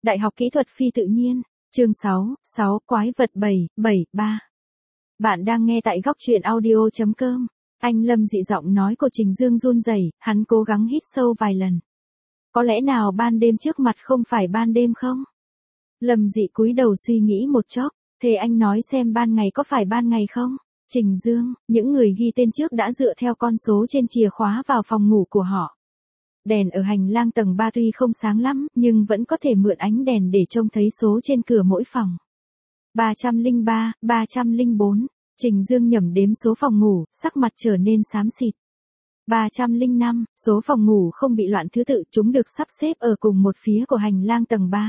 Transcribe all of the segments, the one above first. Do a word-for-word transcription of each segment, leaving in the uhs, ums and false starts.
Đại học Kỹ thuật Phi tự nhiên, chương sáu, sáu Quái vật bảy, bảy, ba. Bạn đang nghe tại góc truyện audio.com. Anh Lâm dị giọng nói của Trình Dương run rẩy, hắn cố gắng hít sâu vài lần. Có lẽ nào ban đêm trước mặt không phải ban đêm không? Lâm dị cúi đầu suy nghĩ một chốc, thế anh nói xem ban ngày có phải ban ngày không? Trình Dương, những người ghi tên trước đã dựa theo con số trên chìa khóa vào phòng ngủ của họ. Đèn ở hành lang tầng ba tuy không sáng lắm, nhưng vẫn có thể mượn ánh đèn để trông thấy số trên cửa mỗi phòng. ba trăm lẻ ba, ba trăm lẻ bốn. Trình Dương nhẩm đếm số phòng ngủ, sắc mặt trở nên xám xịt. ba trăm lẻ năm, số phòng ngủ không bị loạn thứ tự, chúng được sắp xếp ở cùng một phía của hành lang tầng ba.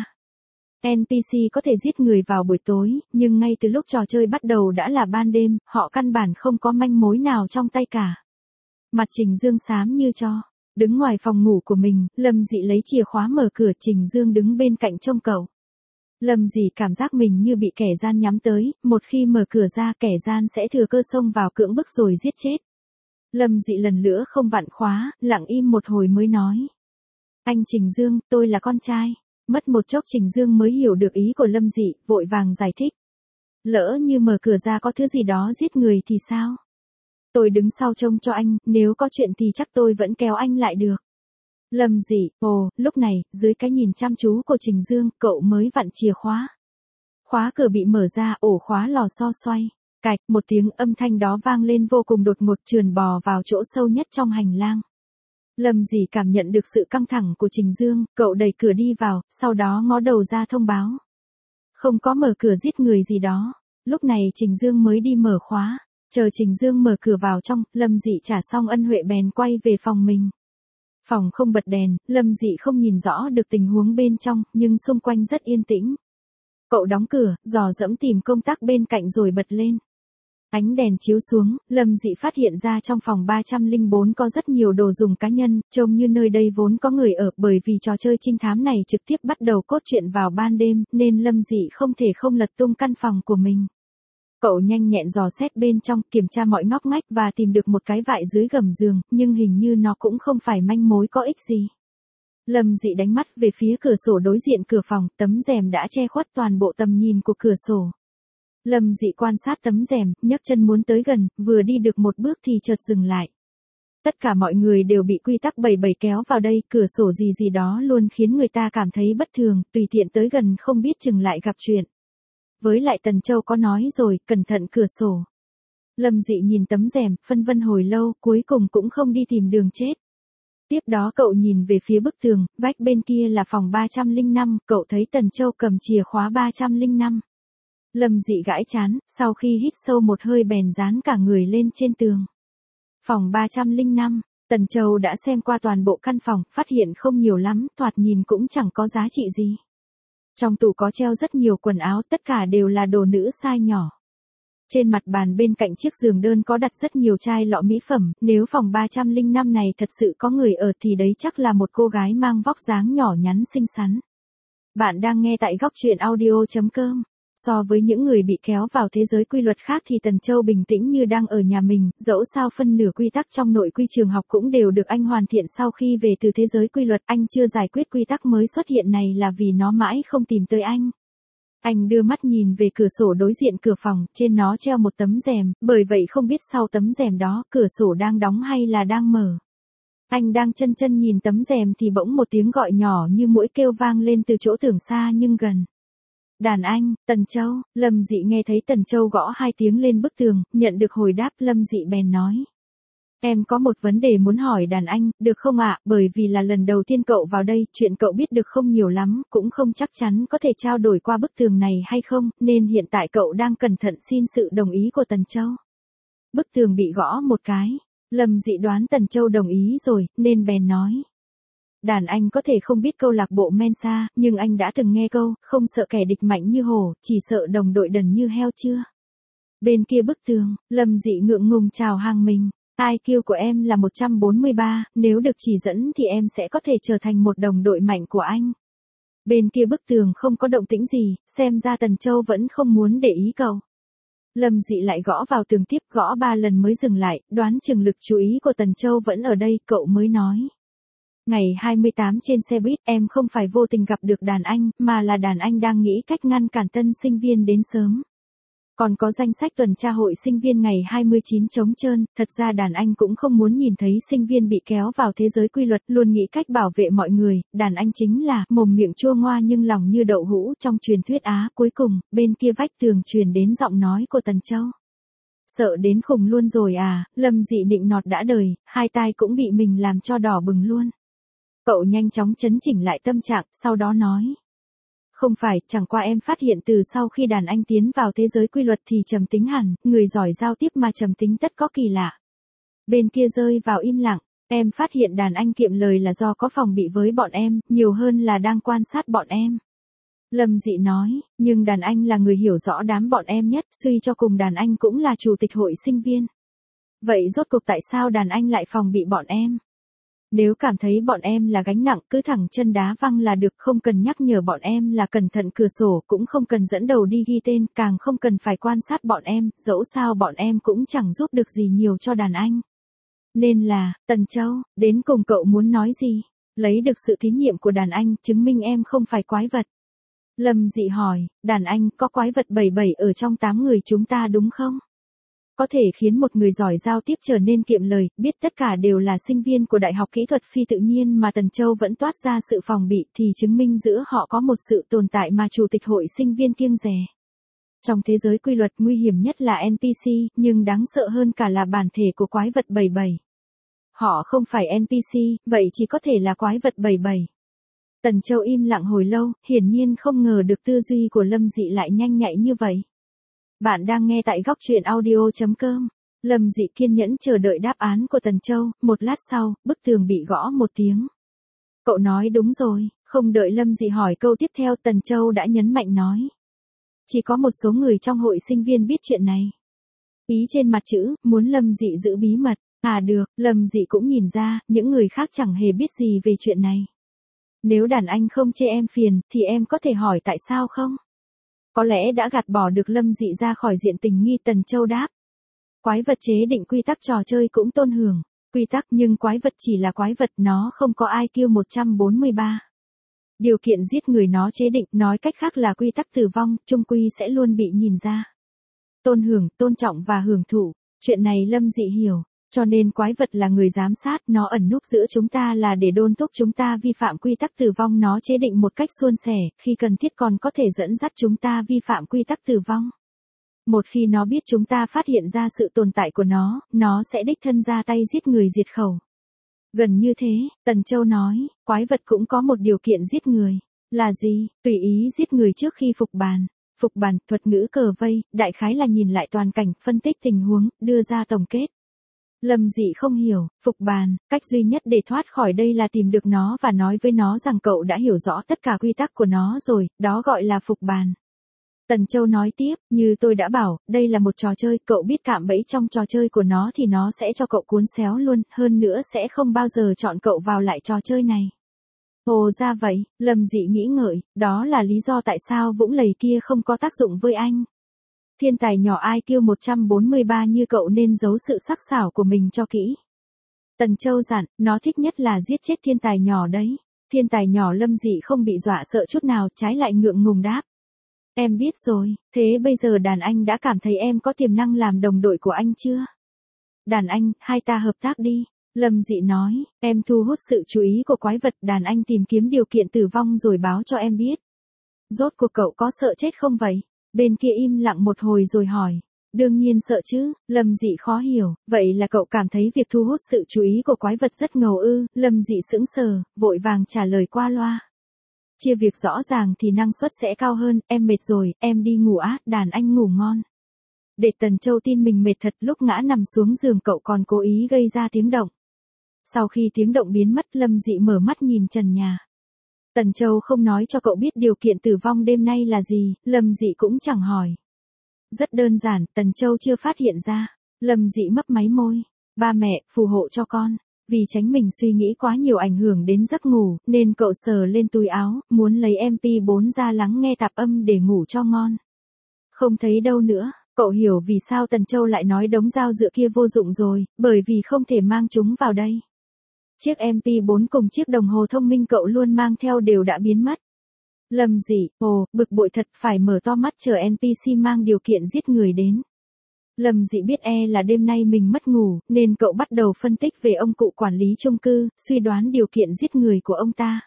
en pê xê có thể giết người vào buổi tối, nhưng ngay từ lúc trò chơi bắt đầu đã là ban đêm, họ căn bản không có manh mối nào trong tay cả. Mặt Trình Dương xám như tro. Đứng ngoài phòng ngủ của mình, Lâm dị lấy chìa khóa mở cửa, Trình Dương đứng bên cạnh trông cậu. Lâm dị cảm giác mình như bị kẻ gian nhắm tới, một khi mở cửa ra kẻ gian sẽ thừa cơ xông vào cưỡng bức rồi giết chết. Lâm dị lần nữa không vặn khóa, lặng im một hồi mới nói. Anh Trình Dương, tôi là con trai. Mất một chốc Trình Dương mới hiểu được ý của Lâm dị, vội vàng giải thích. Lỡ như mở cửa ra có thứ gì đó giết người thì sao? Tôi đứng sau trông cho anh, nếu có chuyện thì chắc tôi vẫn kéo anh lại được. Lâm dị, ồ, lúc này, dưới cái nhìn chăm chú của Trình Dương, cậu mới vặn chìa khóa. Khóa cửa bị mở ra, ổ khóa lò xo xoay. Cạch, một tiếng âm thanh đó vang lên vô cùng đột ngột, trườn bò vào chỗ sâu nhất trong hành lang. Lâm dị cảm nhận được sự căng thẳng của Trình Dương, cậu đẩy cửa đi vào, sau đó ngó đầu ra thông báo. Không có mở cửa giết người gì đó. Lúc này Trình Dương mới đi mở khóa. Chờ Trình Dương mở cửa vào trong, Lâm dị trả xong ân huệ bèn quay về phòng mình. Phòng không bật đèn, Lâm dị không nhìn rõ được tình huống bên trong, nhưng xung quanh rất yên tĩnh. Cậu đóng cửa, dò dẫm tìm công tắc bên cạnh rồi bật lên. Ánh đèn chiếu xuống, Lâm dị phát hiện ra trong phòng ba trăm lẻ bốn có rất nhiều đồ dùng cá nhân, trông như nơi đây vốn có người ở, bởi vì trò chơi trinh thám này trực tiếp bắt đầu cốt truyện vào ban đêm, nên Lâm dị không thể không lật tung căn phòng của mình. Cậu nhanh nhẹn dò xét bên trong, kiểm tra mọi ngóc ngách và tìm được một cái vại dưới gầm giường, nhưng hình như nó cũng không phải manh mối có ích gì. Lâm dị đánh mắt về phía cửa sổ đối diện cửa phòng, tấm rèm đã che khuất toàn bộ tầm nhìn của cửa sổ. Lâm dị quan sát tấm rèm, nhấc chân muốn tới gần, vừa đi được một bước thì chợt dừng lại. Tất cả mọi người đều bị quy tắc bảy bảy kéo vào đây, cửa sổ gì gì đó luôn khiến người ta cảm thấy bất thường, tùy tiện tới gần không biết chừng lại gặp chuyện. Với lại Tần Châu có nói rồi, cẩn thận cửa sổ. Lâm dị nhìn tấm rèm, phân vân hồi lâu, cuối cùng cũng không đi tìm đường chết. Tiếp đó cậu nhìn về phía bức tường, vách bên kia là phòng ba trăm lẻ năm, cậu thấy Tần Châu cầm chìa khóa ba trăm lẻ năm. Lâm dị gãi chán, sau khi hít sâu một hơi bèn dán cả người lên trên tường. Phòng ba trăm lẻ năm, Tần Châu đã xem qua toàn bộ căn phòng, phát hiện không nhiều lắm, thoạt nhìn cũng chẳng có giá trị gì. Trong tủ có treo rất nhiều quần áo, tất cả đều là đồ nữ size nhỏ. Trên mặt bàn bên cạnh chiếc giường đơn có đặt rất nhiều chai lọ mỹ phẩm, nếu phòng ba trăm lẻ năm này thật sự có người ở thì đấy chắc là một cô gái mang vóc dáng nhỏ nhắn xinh xắn. Bạn đang nghe tại góc truyện audio.com. So với những người bị kéo vào thế giới quy luật khác thì Tần Châu bình tĩnh như đang ở nhà mình, dẫu sao phân nửa quy tắc trong nội quy trường học cũng đều được anh hoàn thiện sau khi về từ thế giới quy luật, anh chưa giải quyết quy tắc mới xuất hiện này là vì nó mãi không tìm tới anh. Anh đưa mắt nhìn về cửa sổ đối diện cửa phòng, trên nó treo một tấm rèm, bởi vậy không biết sau tấm rèm đó, cửa sổ đang đóng hay là đang mở. Anh đang chân chân nhìn tấm rèm thì bỗng một tiếng gọi nhỏ như muỗi kêu vang lên từ chỗ tưởng xa nhưng gần. Đàn anh, Tần Châu. Lâm dị nghe thấy Tần Châu gõ hai tiếng lên bức tường, nhận được hồi đáp, Lâm dị bèn nói. Em có một vấn đề muốn hỏi đàn anh, được không ạ, bởi vì là lần đầu tiên cậu vào đây, chuyện cậu biết được không nhiều lắm, cũng không chắc chắn có thể trao đổi qua bức tường này hay không, nên hiện tại cậu đang cẩn thận xin sự đồng ý của Tần Châu. Bức tường bị gõ một cái, Lâm dị đoán Tần Châu đồng ý rồi, nên bèn nói. Đàn anh có thể không biết câu lạc bộ Mensa, nhưng anh đã từng nghe câu, không sợ kẻ địch mạnh như hổ, chỉ sợ đồng đội đần như heo chưa? Bên kia bức tường, Lâm dị ngượng ngùng chào hàng mình. i kiu của em là một trăm bốn mươi ba, nếu được chỉ dẫn thì em sẽ có thể trở thành một đồng đội mạnh của anh. Bên kia bức tường không có động tĩnh gì, xem ra Tần Châu vẫn không muốn để ý cậu. Lâm dị lại gõ vào tường tiếp, gõ ba lần mới dừng lại, đoán chừng lực chú ý của Tần Châu vẫn ở đây, cậu mới nói. Ngày hai mươi tám trên xe buýt em không phải vô tình gặp được đàn anh, mà là đàn anh đang nghĩ cách ngăn cản tân sinh viên đến sớm. Còn có danh sách tuần tra hội sinh viên ngày hai mươi chín trống trơn, thật ra đàn anh cũng không muốn nhìn thấy sinh viên bị kéo vào thế giới quy luật, luôn nghĩ cách bảo vệ mọi người, đàn anh chính là mồm miệng chua ngoa nhưng lòng như đậu hũ trong truyền thuyết Á. Cuối cùng, bên kia vách tường truyền đến giọng nói của Tần Châu. Sợ đến khùng luôn rồi à, Lâm Dị nịnh nọt đã đời, hai tai cũng bị mình làm cho đỏ bừng luôn. Cậu nhanh chóng chấn chỉnh lại tâm trạng, sau đó nói. Không phải, chẳng qua em phát hiện từ sau khi đàn anh tiến vào thế giới quy luật thì trầm tính hẳn, người giỏi giao tiếp mà trầm tính tất có kỳ lạ. Bên kia rơi vào im lặng, em phát hiện đàn anh kiệm lời là do có phòng bị với bọn em, nhiều hơn là đang quan sát bọn em. Lâm Dị nói, nhưng đàn anh là người hiểu rõ đám bọn em nhất, suy cho cùng đàn anh cũng là chủ tịch hội sinh viên. Vậy rốt cuộc tại sao đàn anh lại phòng bị bọn em? Nếu cảm thấy bọn em là gánh nặng, cứ thẳng chân đá văng là được, không cần nhắc nhở bọn em là cẩn thận cửa sổ, cũng không cần dẫn đầu đi ghi tên, càng không cần phải quan sát bọn em, dẫu sao bọn em cũng chẳng giúp được gì nhiều cho đàn anh. Nên là, Tần Châu, đến cùng cậu muốn nói gì? Lấy được sự tín nhiệm của đàn anh, chứng minh em không phải quái vật. Lâm Dị hỏi, đàn anh có quái vật bảy bảy ở trong tám người chúng ta đúng không? Có thể khiến một người giỏi giao tiếp trở nên kiệm lời, biết tất cả đều là sinh viên của Đại học Kỹ thuật Phi tự nhiên mà Tần Châu vẫn toát ra sự phòng bị thì chứng minh giữa họ có một sự tồn tại mà chủ tịch hội sinh viên kiêng dè. Trong thế giới quy luật nguy hiểm nhất là en pê xê, nhưng đáng sợ hơn cả là bản thể của quái vật bảy bảy. Họ không phải en pê xê, vậy chỉ có thể là quái vật bảy bảy. Tần Châu im lặng hồi lâu, hiển nhiên không ngờ được tư duy của Lâm Dị lại nhanh nhạy như vậy. Bạn đang nghe tại góc truyện audio chấm com. Lâm Dị kiên nhẫn chờ đợi đáp án của Tần Châu, một lát sau, bức tường bị gõ một tiếng. Cậu nói đúng rồi, không đợi Lâm Dị hỏi câu tiếp theo Tần Châu đã nhấn mạnh nói. Chỉ có một số người trong hội sinh viên biết chuyện này. Ý trên mặt chữ, muốn Lâm Dị giữ bí mật, à được, Lâm Dị cũng nhìn ra, những người khác chẳng hề biết gì về chuyện này. Nếu đàn anh không chê em phiền, thì em có thể hỏi tại sao không? Có lẽ đã gạt bỏ được Lâm Dị ra khỏi diện tình nghi. Tần Châu đáp. Quái vật chế định quy tắc trò chơi cũng tôn hưởng quy tắc, nhưng quái vật chỉ là quái vật, nó không có i kiu một trăm bốn mươi ba. Điều kiện giết người nó chế định, nói cách khác là quy tắc tử vong, chung quy sẽ luôn bị nhìn ra. Tôn hưởng, tôn trọng và hưởng thụ, chuyện này Lâm Dị hiểu. Cho nên quái vật là người giám sát, nó ẩn núp giữa chúng ta là để đôn thúc chúng ta vi phạm quy tắc tử vong, nó chế định một cách suôn sẻ, khi cần thiết còn có thể dẫn dắt chúng ta vi phạm quy tắc tử vong. Một khi nó biết chúng ta phát hiện ra sự tồn tại của nó, nó sẽ đích thân ra tay giết người diệt khẩu. Gần như thế, Tần Châu nói, quái vật cũng có một điều kiện giết người. Là gì? Tùy ý giết người trước khi phục bàn. Phục bàn, thuật ngữ cờ vây, đại khái là nhìn lại toàn cảnh, phân tích tình huống, đưa ra tổng kết. Lâm Dị không hiểu, phục bàn, cách duy nhất để thoát khỏi đây là tìm được nó và nói với nó rằng cậu đã hiểu rõ tất cả quy tắc của nó rồi, đó gọi là phục bàn. Tần Châu nói tiếp, như tôi đã bảo, đây là một trò chơi, cậu biết cạm bẫy trong trò chơi của nó thì nó sẽ cho cậu cuốn xéo luôn, hơn nữa sẽ không bao giờ chọn cậu vào lại trò chơi này. Ồ ra vậy, Lâm Dị nghĩ ngợi, đó là lý do tại sao vũng lầy kia không có tác dụng với anh. Thiên tài nhỏ i kiu một trăm bốn mươi ba như cậu nên giấu sự sắc sảo của mình cho kỹ. Tần Châu dặn, nó thích nhất là giết chết thiên tài nhỏ đấy. Thiên tài nhỏ Lâm Dị không bị dọa sợ chút nào, trái lại ngượng ngùng đáp. Em biết rồi, thế bây giờ đàn anh đã cảm thấy em có tiềm năng làm đồng đội của anh chưa? Đàn anh, hai ta hợp tác đi. Lâm Dị nói, em thu hút sự chú ý của quái vật, đàn anh tìm kiếm điều kiện tử vong rồi báo cho em biết. Rốt cuộc cậu có sợ chết không vậy? Bên kia im lặng một hồi rồi hỏi. Đương nhiên sợ chứ, Lâm Dị khó hiểu, vậy là cậu cảm thấy việc thu hút sự chú ý của quái vật rất ngầu ư? Lâm Dị sững sờ, vội vàng trả lời qua loa. Chia việc rõ ràng thì năng suất sẽ cao hơn, em mệt rồi, em đi ngủ á, đàn anh ngủ ngon. Để Tần Châu tin mình mệt thật, lúc ngã nằm xuống giường cậu còn cố ý gây ra tiếng động. Sau khi tiếng động biến mất, Lâm Dị mở mắt nhìn trần nhà. Tần Châu không nói cho cậu biết điều kiện tử vong đêm nay là gì, Lâm Dị cũng chẳng hỏi. Rất đơn giản, Tần Châu chưa phát hiện ra. Lâm Dị mấp máy môi. Ba mẹ, phù hộ cho con. Vì tránh mình suy nghĩ quá nhiều ảnh hưởng đến giấc ngủ, nên cậu sờ lên túi áo, muốn lấy em pê bốn ra lắng nghe tạp âm để ngủ cho ngon. Không thấy đâu nữa, cậu hiểu vì sao Tần Châu lại nói đống dao dựa kia vô dụng rồi, bởi vì không thể mang chúng vào đây. Chiếc em pê bốn cùng chiếc đồng hồ thông minh cậu luôn mang theo đều đã biến mất. Lâm Dị, ồ, bực bội thật, phải mở to mắt chờ en pê xê mang điều kiện giết người đến. Lâm Dị biết e là đêm nay mình mất ngủ, nên cậu bắt đầu phân tích về ông cụ quản lý chung cư, suy đoán điều kiện giết người của ông ta.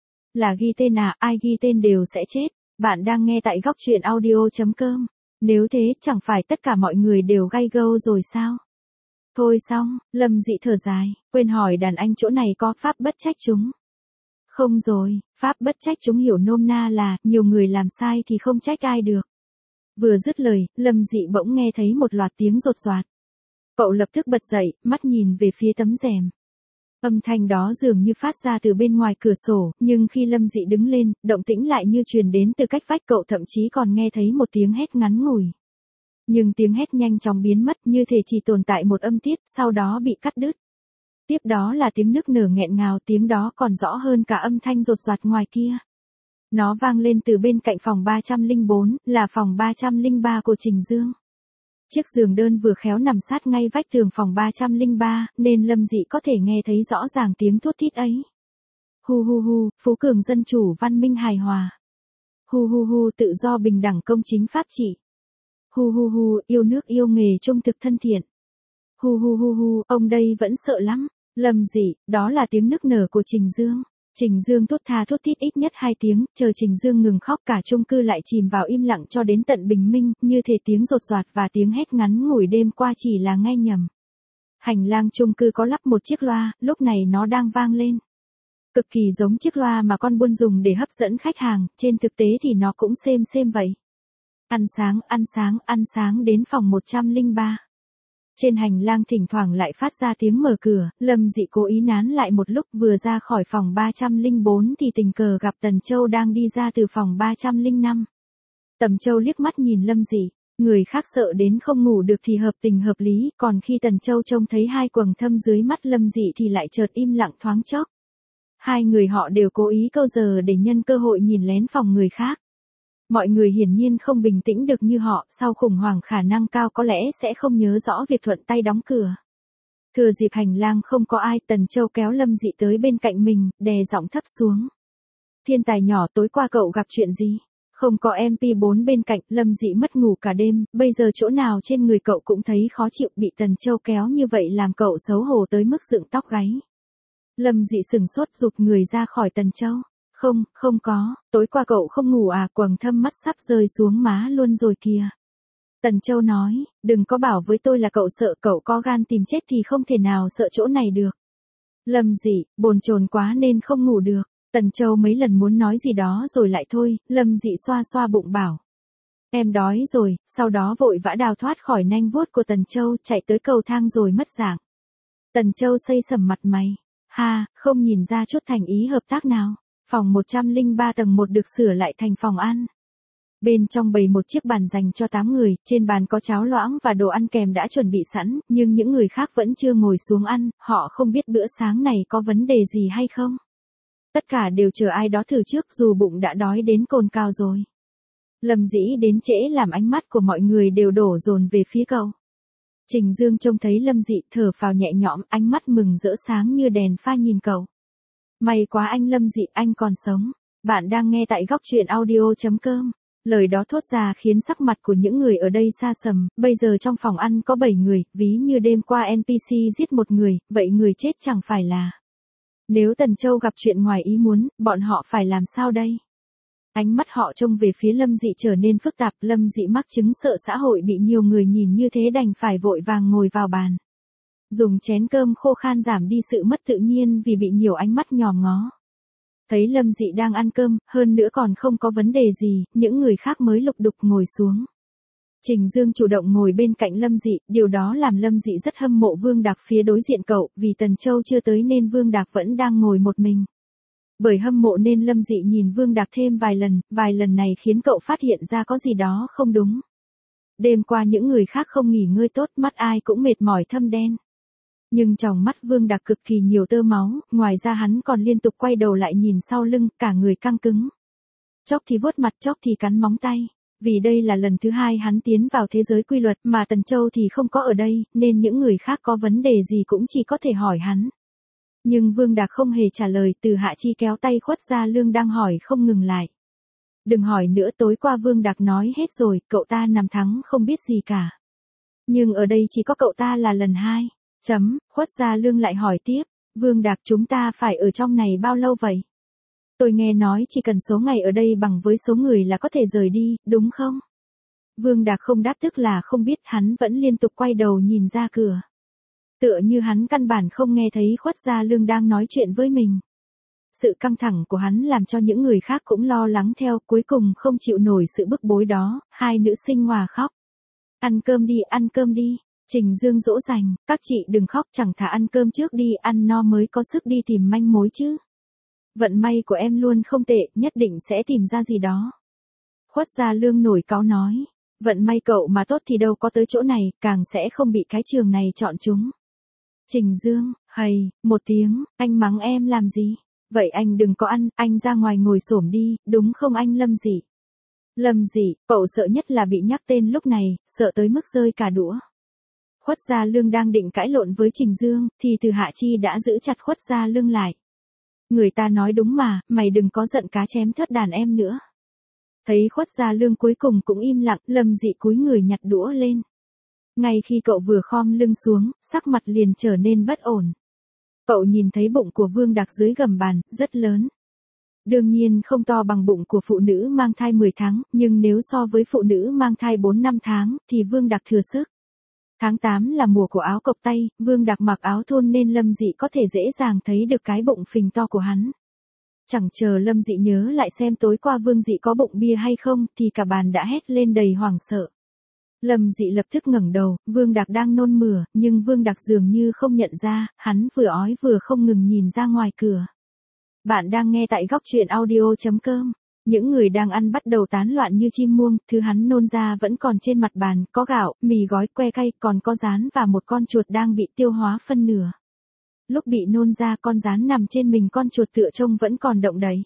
Là ghi tên à, ai ghi tên đều sẽ chết. Bạn đang nghe tại góc truyện audio chấm com. Nếu thế, chẳng phải tất cả mọi người đều gay go rồi sao? Thôi xong, Lâm Dị thở dài, quên hỏi đàn anh chỗ này có pháp bất trách chúng. Không rồi, pháp bất trách chúng hiểu nôm na là, nhiều người làm sai thì không trách ai được. Vừa dứt lời, Lâm Dị bỗng nghe thấy một loạt tiếng rột soạt. Cậu lập tức bật dậy, mắt nhìn về phía tấm rèm. Âm thanh đó dường như phát ra từ bên ngoài cửa sổ, nhưng khi Lâm Dị đứng lên, động tĩnh lại như truyền đến từ cách vách, cậu thậm chí còn nghe thấy một tiếng hét ngắn ngủi. Nhưng tiếng hét nhanh chóng biến mất, như thể chỉ tồn tại một âm tiết, sau đó bị cắt đứt. Tiếp đó là tiếng nức nở nghẹn ngào, tiếng đó còn rõ hơn cả âm thanh rột soạt ngoài kia. Nó vang lên từ bên cạnh phòng ba trăm lẻ bốn, là phòng ba trăm lẻ ba của Trình Dương. Chiếc giường đơn vừa khéo nằm sát ngay vách tường phòng ba trăm lẻ ba, nên Lâm Dị có thể nghe thấy rõ ràng tiếng thút thít ấy. Hu hu hu, phú cường dân chủ văn minh hài hòa. Hu hu hu, tự do bình đẳng công chính pháp trị. Hu hu hu, yêu nước yêu nghề trung thực thân thiện. Hu hu hu hu, ông đây vẫn sợ lắm. Lâm Dị, đó là tiếng nức nở của Trình Dương. Trình Dương thốt tha thốt thít ít nhất hai tiếng, chờ Trình Dương ngừng khóc cả chung cư lại chìm vào im lặng cho đến tận bình minh, như thể tiếng rột soạt và tiếng hét ngắn ngủi đêm qua chỉ là nghe nhầm. Hành lang chung cư có lắp một chiếc loa, lúc này nó đang vang lên. Cực kỳ giống chiếc loa mà con buôn dùng để hấp dẫn khách hàng, trên thực tế thì nó cũng xem xem vậy. Ăn sáng, ăn sáng, ăn sáng đến phòng một trăm lẻ ba. Trên hành lang thỉnh thoảng lại phát ra tiếng mở cửa, Lâm Dị cố ý nán lại một lúc, vừa ra khỏi phòng ba trăm lẻ bốn thì tình cờ gặp Tần Châu đang đi ra từ phòng ba trăm lẻ năm. Tần Châu liếc mắt nhìn Lâm Dị, người khác sợ đến không ngủ được thì hợp tình hợp lý, còn khi Tần Châu trông thấy hai quầng thâm dưới mắt Lâm Dị thì lại chợt im lặng thoáng chốc. Hai người họ đều cố ý câu giờ để nhân cơ hội nhìn lén phòng người khác. Mọi người hiển nhiên không bình tĩnh được như họ, sau khủng hoảng khả năng cao có lẽ sẽ không nhớ rõ việc thuận tay đóng cửa. Thừa dịp hành lang không có ai, Tần Châu kéo Lâm Dị tới bên cạnh mình, đè giọng thấp xuống. Thiên tài nhỏ, tối qua cậu gặp chuyện gì? Không có em pê bốn bên cạnh, Lâm Dị mất ngủ cả đêm, bây giờ chỗ nào trên người cậu cũng thấy khó chịu, bị Tần Châu kéo như vậy làm cậu xấu hổ tới mức dựng tóc gáy. Lâm Dị sừng sốt rụt người ra khỏi Tần Châu. Không, không có, tối qua cậu không ngủ à, quầng thâm mắt sắp rơi xuống má luôn rồi kìa. Tần Châu nói, đừng có bảo với tôi là cậu sợ, cậu có gan tìm chết thì không thể nào sợ chỗ này được. Lâm Dị, bồn chồn quá nên không ngủ được. Tần Châu mấy lần muốn nói gì đó rồi lại thôi, Lâm Dị xoa xoa bụng bảo. Em đói rồi, sau đó vội vã đào thoát khỏi nanh vuốt của Tần Châu, chạy tới cầu thang rồi mất dạng. Tần Châu xây sẩm mặt mày. Ha, không nhìn ra chút thành ý hợp tác nào. Phòng một trăm lẻ ba tầng một được sửa lại thành phòng ăn. Bên trong bày một chiếc bàn dành cho tám người, trên bàn có cháo loãng và đồ ăn kèm đã chuẩn bị sẵn, nhưng những người khác vẫn chưa ngồi xuống ăn, họ không biết bữa sáng này có vấn đề gì hay không. Tất cả đều chờ ai đó thử trước dù bụng đã đói đến cồn cào rồi. Lâm Dĩ đến trễ làm ánh mắt của mọi người đều đổ dồn về phía cậu. Trình Dương trông thấy Lâm Dị thở phào nhẹ nhõm, ánh mắt mừng rỡ sáng như đèn pha nhìn cậu. May quá anh Lâm Dị, anh còn sống. Bạn đang nghe tại góc truyện audio chấm com. Lời đó thốt ra khiến sắc mặt của những người ở đây sa sầm, bây giờ trong phòng ăn có bảy người, ví như đêm qua en pê xê giết một người, vậy người chết chẳng phải là. Nếu Tần Châu gặp chuyện ngoài ý muốn, bọn họ phải làm sao đây? Ánh mắt họ trông về phía Lâm Dị trở nên phức tạp, Lâm Dị mắc chứng sợ xã hội bị nhiều người nhìn như thế đành phải vội vàng ngồi vào bàn. Dùng chén cơm khô khan giảm đi sự mất tự nhiên vì bị nhiều ánh mắt nhòm ngó. Thấy Lâm Dị đang ăn cơm, hơn nữa còn không có vấn đề gì, những người khác mới lục đục ngồi xuống. Trình Dương chủ động ngồi bên cạnh Lâm Dị, điều đó làm Lâm Dị rất hâm mộ Vương Đạc phía đối diện cậu, vì Tần Châu chưa tới nên Vương Đạc vẫn đang ngồi một mình. Bởi hâm mộ nên Lâm Dị nhìn Vương Đạc thêm vài lần, vài lần này khiến cậu phát hiện ra có gì đó không đúng. Đêm qua những người khác không nghỉ ngơi tốt, mắt ai cũng mệt mỏi thâm đen. Nhưng trong mắt Vương Đạc cực kỳ nhiều tơ máu, ngoài ra hắn còn liên tục quay đầu lại nhìn sau lưng, cả người căng cứng. Chốc thì vuốt mặt, chốc thì cắn móng tay. Vì đây là lần thứ hai hắn tiến vào thế giới quy luật mà Tần Châu thì không có ở đây, nên những người khác có vấn đề gì cũng chỉ có thể hỏi hắn. Nhưng Vương Đạc không hề trả lời, Từ Hạ Chi kéo tay Khuất Gia Lương đang hỏi không ngừng lại. Đừng hỏi nữa, tối qua Vương Đạc nói hết rồi, cậu ta nằm thắng không biết gì cả. Nhưng ở đây chỉ có cậu ta là lần hai. Chấm, Khuất Gia Lương lại hỏi tiếp, Vương Đạc chúng ta phải ở trong này bao lâu vậy? Tôi nghe nói chỉ cần số ngày ở đây bằng với số người là có thể rời đi, đúng không? Vương Đạc không đáp, tức là không biết, hắn vẫn liên tục quay đầu nhìn ra cửa. Tựa như hắn căn bản không nghe thấy Khuất Gia Lương đang nói chuyện với mình. Sự căng thẳng của hắn làm cho những người khác cũng lo lắng theo, cuối cùng không chịu nổi sự bức bối đó, hai nữ sinh hòa khóc. Ăn cơm đi, ăn cơm đi. Trình Dương dỗ dành, các chị đừng khóc, chẳng thà ăn cơm trước đi, ăn no mới có sức đi tìm manh mối chứ. Vận may của em luôn không tệ, nhất định sẽ tìm ra gì đó. Khuất Gia Lương nổi cáu nói, vận may cậu mà tốt thì đâu có tới chỗ này, càng sẽ không bị cái trường này chọn chúng. Trình Dương, hầy, một tiếng, anh mắng em làm gì? Vậy anh đừng có ăn, anh ra ngoài ngồi xổm đi, đúng không anh Lâm Dị? Lâm Dị, cậu sợ nhất là bị nhắc tên lúc này, sợ tới mức rơi cả đũa. Khuất Gia Lương đang định cãi lộn với Trình Dương, thì Từ Hạ Chi đã giữ chặt Khuất Gia Lương lại. Người ta nói đúng mà, mày đừng có giận cá chém thớt đàn em nữa. Thấy Khuất Gia Lương cuối cùng cũng im lặng, Lâm Dị cúi người nhặt đũa lên. Ngay khi cậu vừa khom lưng xuống, sắc mặt liền trở nên bất ổn. Cậu nhìn thấy bụng của Vương Đạc dưới gầm bàn, rất lớn. Đương nhiên không to bằng bụng của phụ nữ mang thai mười tháng, nhưng nếu so với phụ nữ mang thai bốn năm tháng, thì Vương Đạc thừa sức. Tháng tám là mùa của áo cộc tay, Vương Đạc mặc áo thun nên Lâm Dị có thể dễ dàng thấy được cái bụng phình to của hắn. Chẳng chờ Lâm Dị nhớ lại xem tối qua Vương Dị có bụng bia hay không, thì cả bàn đã hét lên đầy hoảng sợ. Lâm Dị lập tức ngẩng đầu, Vương Đạc đang nôn mửa, nhưng Vương Đạc dường như không nhận ra, hắn vừa ói vừa không ngừng nhìn ra ngoài cửa. Bạn đang nghe tại góc truyện audio chấm com. Những người đang ăn bắt đầu tán loạn như chim muông, thứ hắn nôn ra vẫn còn trên mặt bàn, có gạo, mì gói, que cay, còn có rán và một con chuột đang bị tiêu hóa phân nửa. Lúc bị nôn ra, con rán nằm trên mình con chuột tựa trông vẫn còn động đậy.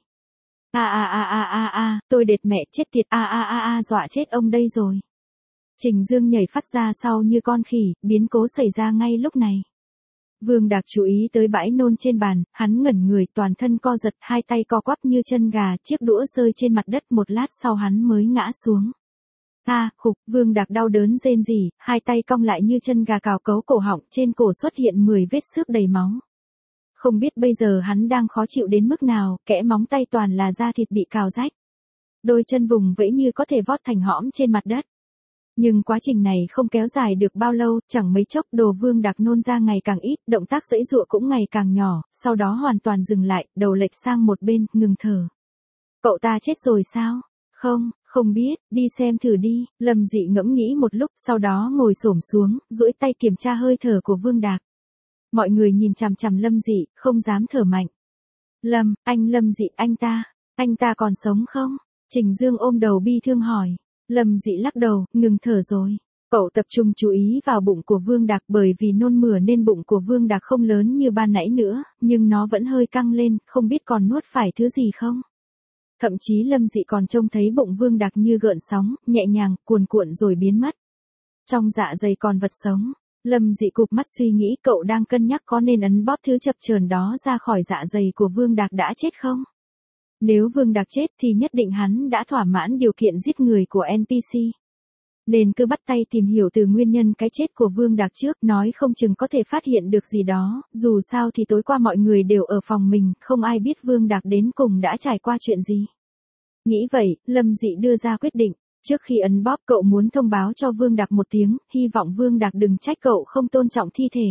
A a a a a a, tôi đệt mẹ chết tiệt, a a a a dọa chết ông đây rồi. Trình Dương nhảy phát ra sau như con khỉ, biến cố xảy ra ngay lúc này. Vương Đạc chú ý tới bãi nôn trên bàn, hắn ngẩn người, toàn thân co giật, hai tay co quắp như chân gà, chiếc đũa rơi trên mặt đất, một lát sau hắn mới ngã xuống. A, à, khục, Vương Đạc đau đớn rên rỉ, hai tay cong lại như chân gà cào cấu cổ họng, trên cổ xuất hiện mười vết xước đầy máu. Không biết bây giờ hắn đang khó chịu đến mức nào, kẽ móng tay toàn là da thịt bị cào rách. Đôi chân vùng vẫy như có thể vót thành hõm trên mặt đất. Nhưng quá trình này không kéo dài được bao lâu, chẳng mấy chốc đồ Vương Đạc nôn ra ngày càng ít, động tác giãy giụa cũng ngày càng nhỏ, sau đó hoàn toàn dừng lại, đầu lệch sang một bên, ngừng thở. Cậu ta chết rồi sao? Không, không biết, đi xem thử đi. Lâm Dị ngẫm nghĩ một lúc, sau đó ngồi xổm xuống, duỗi tay kiểm tra hơi thở của Vương Đạc. Mọi người nhìn chằm chằm Lâm Dị, không dám thở mạnh. Lâm, anh Lâm Dị, anh ta, anh ta còn sống không? Trình Dương ôm đầu bi thương hỏi. Lâm Dị lắc đầu, ngừng thở rồi. Cậu tập trung chú ý vào bụng của Vương Đạc, bởi vì nôn mửa nên bụng của Vương Đạc không lớn như ban nãy nữa, nhưng nó vẫn hơi căng lên, không biết còn nuốt phải thứ gì không. Thậm chí Lâm Dị còn trông thấy bụng Vương Đạc như gợn sóng, nhẹ nhàng, cuồn cuộn rồi biến mất. Trong dạ dày còn vật sống. Lâm Dị cụp mắt suy nghĩ, cậu đang cân nhắc có nên ấn bóp thứ chập chờn đó ra khỏi dạ dày của Vương Đạc đã chết không? Nếu Vương Đạc chết thì nhất định hắn đã thỏa mãn điều kiện giết người của en pê xê. Nên cứ bắt tay tìm hiểu từ nguyên nhân cái chết của Vương Đạc trước, nói không chừng có thể phát hiện được gì đó, dù sao thì tối qua mọi người đều ở phòng mình, không ai biết Vương Đạc đến cùng đã trải qua chuyện gì. Nghĩ vậy, Lâm Dị đưa ra quyết định, trước khi ấn bóp cậu muốn thông báo cho Vương Đạc một tiếng, hy vọng Vương Đạc đừng trách cậu không tôn trọng thi thể.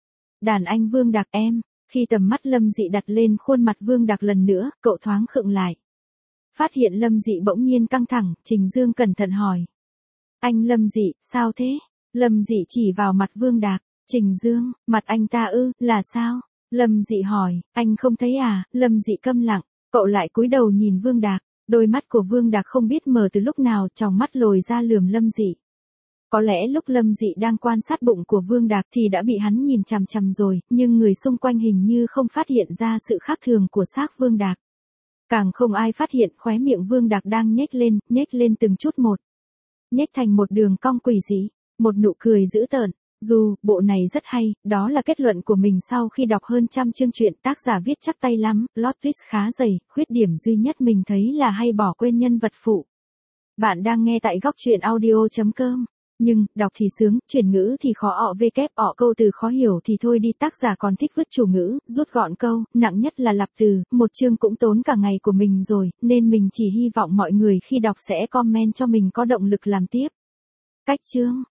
Đàn anh Vương Đạc em. Khi tầm mắt Lâm Dị đặt lên khuôn mặt Vương Đạc lần nữa, cậu thoáng khựng lại. Phát hiện Lâm Dị bỗng nhiên căng thẳng, Trình Dương cẩn thận hỏi. Anh Lâm Dị, sao thế? Lâm Dị chỉ vào mặt Vương Đạc. Trình Dương, mặt anh ta ư, là sao? Lâm Dị hỏi, anh không thấy à? Lâm Dị câm lặng, cậu lại cúi đầu nhìn Vương Đạc. Đôi mắt của Vương Đạc không biết mở từ lúc nào, tròng mắt lồi ra lườm Lâm Dị. Có lẽ lúc Lâm Dị đang quan sát bụng của Vương Đạc thì đã bị hắn nhìn chằm chằm rồi, nhưng người xung quanh hình như không phát hiện ra sự khác thường của xác Vương Đạc. Càng không ai phát hiện khóe miệng Vương Đạc đang nhếch lên, nhếch lên từng chút một. Nhếch thành một đường cong quỷ dị, một nụ cười dữ tợn. Dù, bộ này rất hay, đó là kết luận của mình sau khi đọc hơn trăm chương truyện, tác giả viết chắc tay lắm, plot twist khá dày, khuyết điểm duy nhất mình thấy là hay bỏ quên nhân vật phụ. Bạn đang nghe tại góc truyện audio chấm com. Nhưng, đọc thì sướng, chuyển ngữ thì khó ọ vê kép ọ câu từ khó hiểu thì thôi đi, tác giả còn thích vứt chủ ngữ, rút gọn câu, nặng nhất là lặp từ, một chương cũng tốn cả ngày của mình rồi, nên mình chỉ hy vọng mọi người khi đọc sẽ comment cho mình có động lực làm tiếp. Cách chương